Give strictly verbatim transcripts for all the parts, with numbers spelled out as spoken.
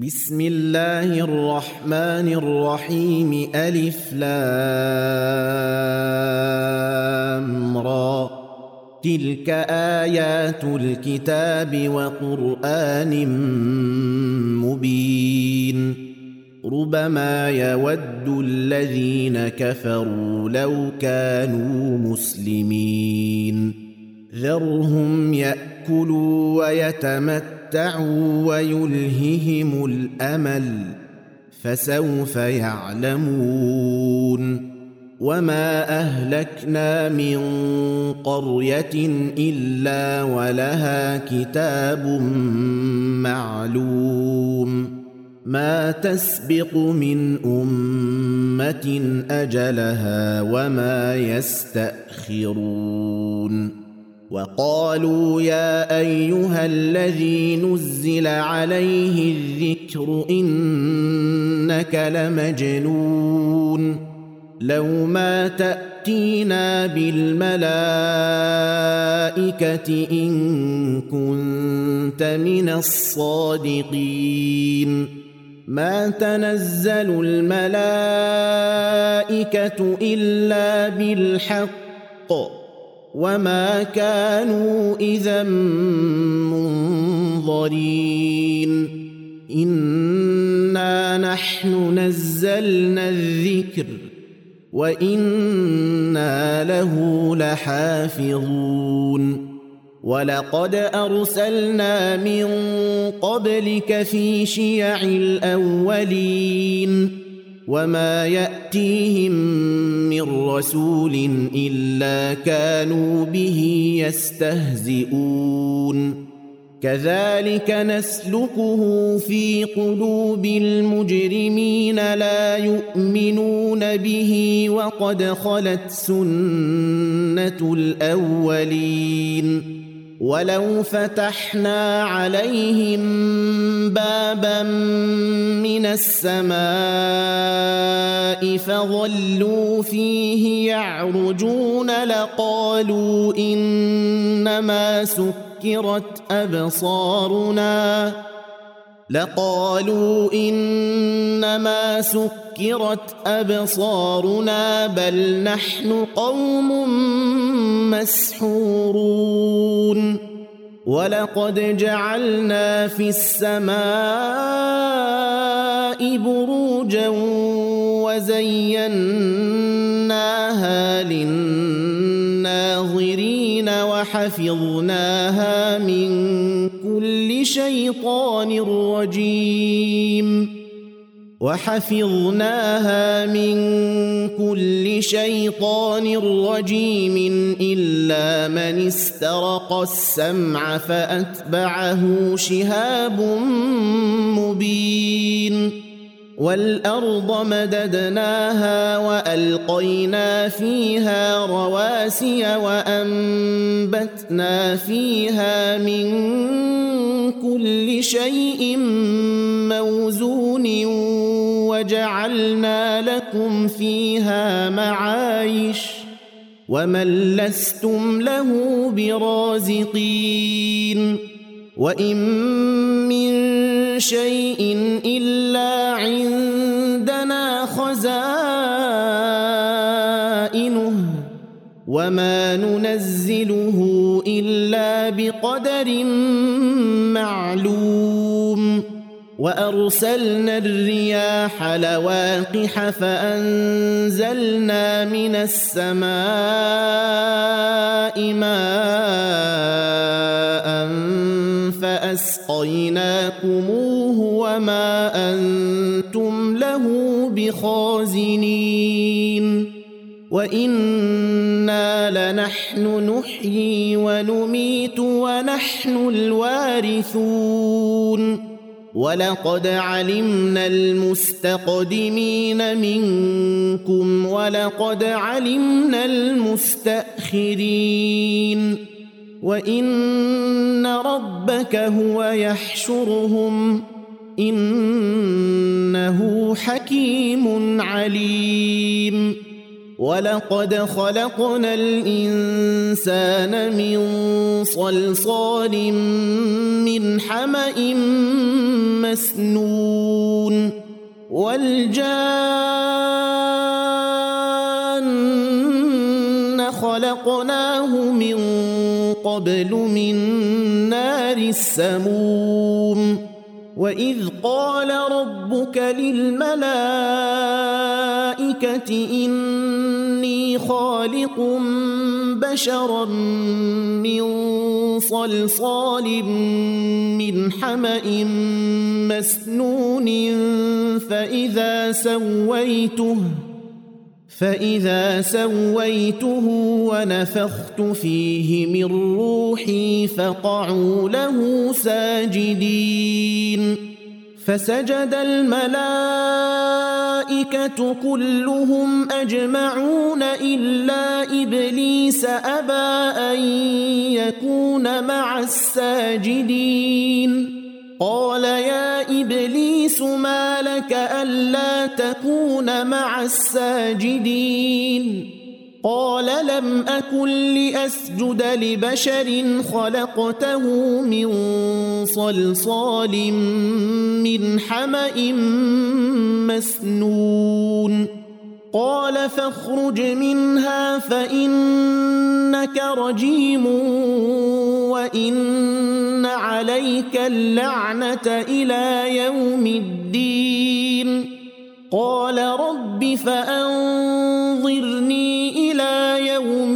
بسم الله الرحمن الرحيم ألف لام را تلك آيات الكتاب وقرآن مبين ربما يود الذين كفروا لو كانوا مسلمين ذرهم يأكلوا ويتمتعوا ويلههم الأمل فسوف يعلمون وما أهلكنا من قرية إلا ولها كتاب معلوم ما تسبق من أمة أجلها وما يستأخرون وقالوا يا أيها الذي نزل عليه الذكر إنك لمجنون لو ما تأتينا بالملائكة إن كنت من الصادقين ما تنزل الملائكة إلا بالحق وما كانوا إذا منظرين إنا نحن نزلنا الذكر وإنا له لحافظون ولقد أرسلنا من قبلك في شيع الأولين وما يأتيهم من رسول إلا كانوا به يستهزئون كذلك نسلكه في قلوب المجرمين لا يؤمنون به وقد خلت سنة الأولين ولو فتحنا عليهم بابا من السماء فظلوا فيه يعرجون لقالوا إنما سكرت أبصارنا لقالوا إنما سكرت أبصارنا بل نحن قوم مسحورون ولقد جعلنا في السماء بروجا وزيناها للناظرين وحفظناها من كل شيطان رجيم وحفظناها من كل شيطان رجيم إلا من استرق السمع فأتبعه شهاب مبين والأرض مددناها وألقينا فيها رواسي وأنبتنا فيها من كل شيء موزون وجعلنا لكم فيها معايش ومن لستم له برازقين وإن من شيء إلا عندنا خزائنه وما ننزله إلا بقدر معلوم وأرسلنا الرياح لواقح فأنزلنا من السماء ماء فأسقيناكموه وما أنتم له بخازنين وإنا لنحن نحيي ونميت ونحن الوارثون ولقد علمنا المستقدمين منكم ولقد علمنا المستأخرين وإن ربك هو يحشرهم إنه حكيم عليم ولقد خلقنا الإنسان من صلصال من حمأ مسنون والجان خلقناه من قبل من نار السموم وإذ قال ربك للملائكة إني خالق بشرا من صلصال من حمأ مسنون فإذا سويته فإذا سويته ونفخت فيه من روحي فقعوا له ساجدين فسجد الملائكة كلهم أجمعون إلا إبليس أبى أن يكون مع الساجدين قال يا إبليس ما لك ألا تكون مع الساجدين قال لم أكن لأسجد لبشر خلقته من صلصال من حمأ مسنون قال فاخرج منها فإنك رجيم وإن عليك اللعنة إلى يوم الدين قال رب فأنظرني إلى يوم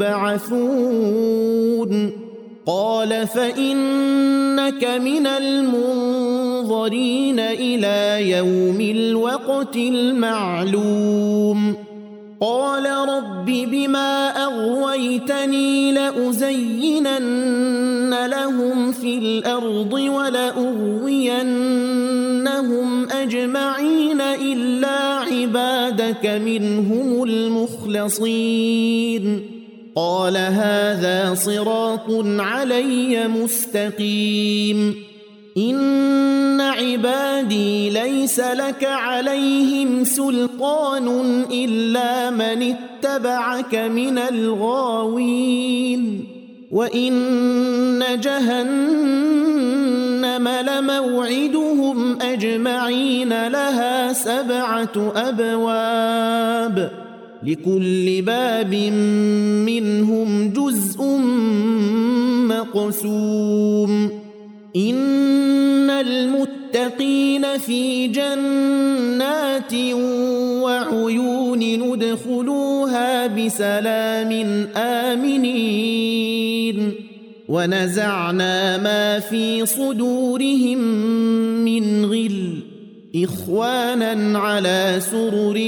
يبعثون قال فإنك من المنظرين إلى يوم الوقت المعلوم قال رب بما أغويتني لأزينن لهم في الأرض ولأغوينهم أجمعين إلا عبادك منهم المخلصين قال هذا صراط علي مستقيم إن عبادي ليس لك عليهم سلطان إلا من اتبعك من الغاوين وإن جهنم لموعدهم أجمعين لها سبعة أبواب لكل باب منهم جزء مقسوم إن المتقين في جنات وعيون ندخلوها بسلام آمنين ونزعنا ما في صدورهم من غل إخوانا على سرر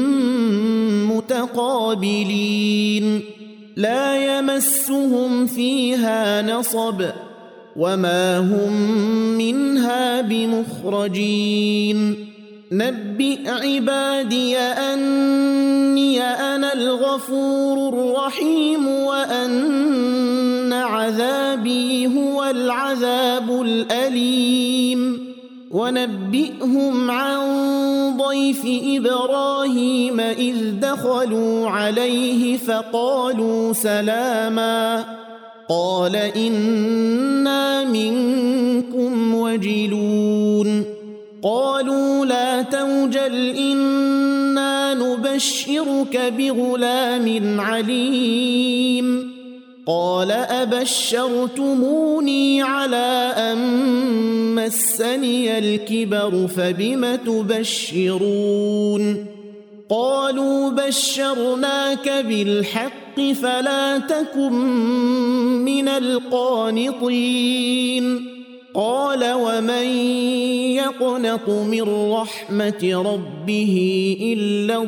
متقابلين لا يمسهم فيها نصب وما هم منها بمخرجين نبئ عبادي أني أنا الغفور الرحيم وأن عذابي هو العذاب الأليم ونبئهم عن ضيف إبراهيم إذ دخلوا عليه فقالوا سلاما قال إنا منكم وجلون قالوا لا توجل إنا نبشرك بغلام عليم قال أبشرتموني على أن مسني الكبر فبم تبشرون قالوا بشرناك بالحق فلا تكن من القانطين قال ومن يقنط من رحمة ربه إلا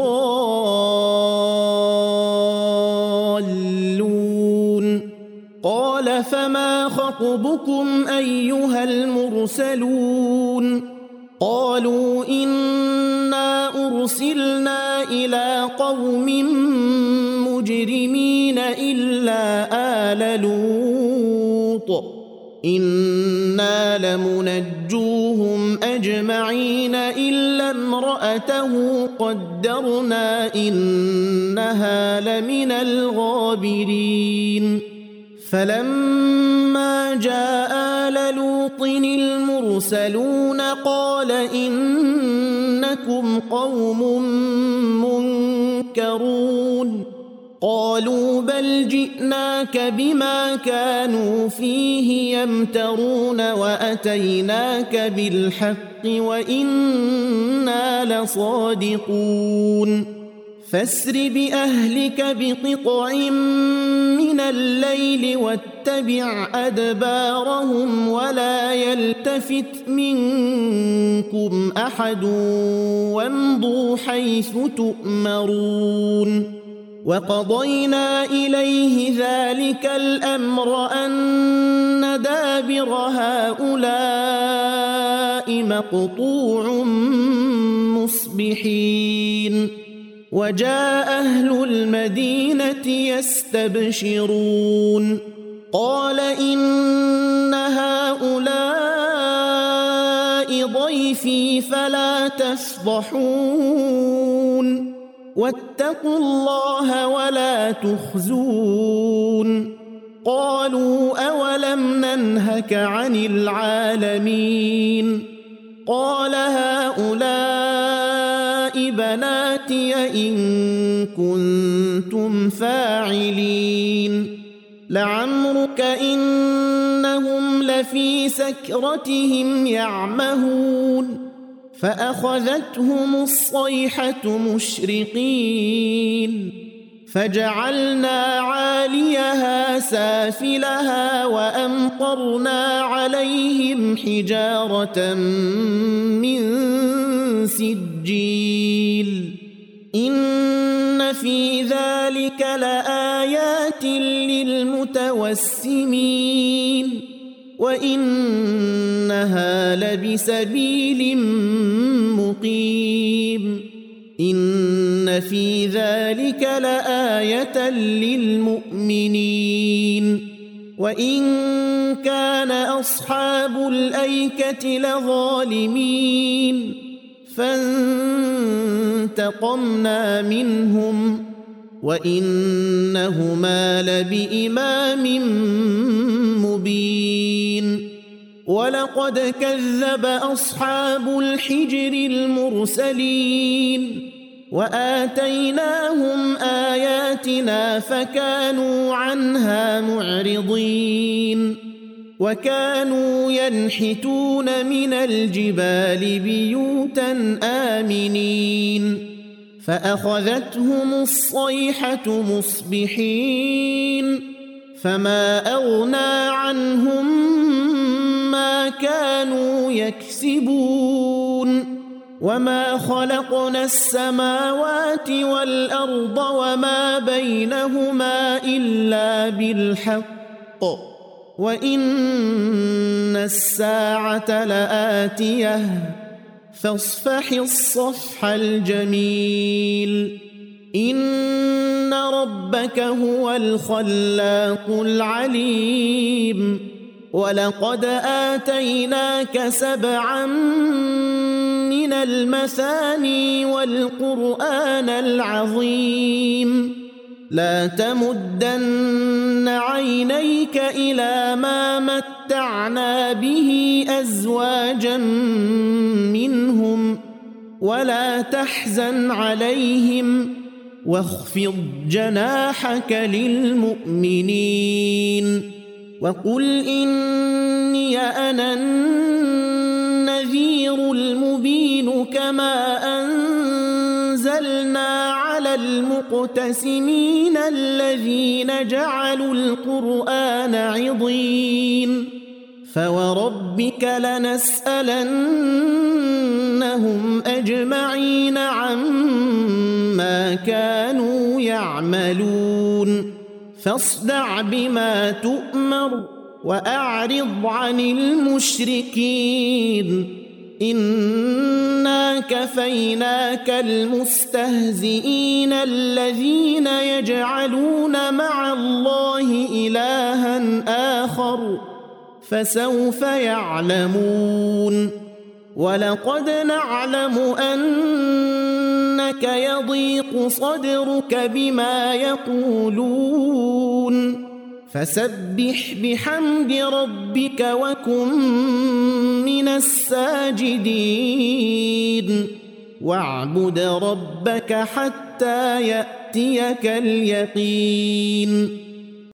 الضالون قال فما خطبكم أيها المرسلون قالوا إنا أرسلنا إلى قوم مجرمين إلا آل لوط إنا لمنجوهم أجمعين أجمعين إلا امرأته قدرنا إنها لمن الغابرين فلما جاء آل لوط المرسلون قال إنكم قوم منكرون قالوا بل جئناك بما كانوا فيه يمترون وأتيناك بالحق وإنا لصادقون فاسر بأهلك بقطع من الليل واتبع أدبارهم ولا يلتفت منكم أحد وامضوا حيث تؤمرون وقضينا إليه ذلك الأمر أن دابر هؤلاء مقطوع مصبحين وجاء أهل المدينة يستبشرون قال إن هؤلاء ضيفي فلا تفضحون واتقوا الله ولا تخزون قالوا أولم ننهك عن العالمين قال هؤلاء بناتي إن كنتم فاعلين لعمرك إنهم لفي سكرتهم يعمهون فأخذتهم الصيحة مشرقين فجعلنا عاليها سافلها وأمطرنا عليهم حجارة من سجيل إن في ذلك لآيات للمتوسمين وإنها لبسبيل مقيم إن في ذلك لآية للمؤمنين وإن كان أصحاب الأيكة لظالمين فانتقمنا منهم وإنهما لبإمام مبين ولقد كذب أصحاب الحجر المرسلين وآتيناهم آياتنا فكانوا عنها معرضين وكانوا ينحتون من الجبال بيوتا آمنين فأخذتهم الصيحة مصبحين فما أغنى عنهم ما كانوا يكسبون وما خلقنا السماوات والأرض وما بينهما إلا بالحق وإن الساعة لآتية فاصفح الصفح الجميل إن ربك هو الخلاق العليم ولقد آتيناك سبعا من المثاني والقرآن العظيم لا تمدن عينيك إلى ما متعنا به أزواجا منهم ولا تحزن عليهم واخفض جناحك للمؤمنين وقل إني أنا النذير المبين كما أنزلنا على المقتسمين الذين جعلوا القرآن عضين فوربك لنسألنهم أجمعين عما كانوا يعملون فاصدع بما تؤمر وأعرض عن المشركين إنا كفيناك المستهزئين الذين يجعلون مع الله إلها آخر فسوف يعلمون ولقد نعلم أنك يضيق صدرك بما يقولون فسبح بحمد ربك وكن من الساجدين واعبد ربك حتى يأتيك اليقين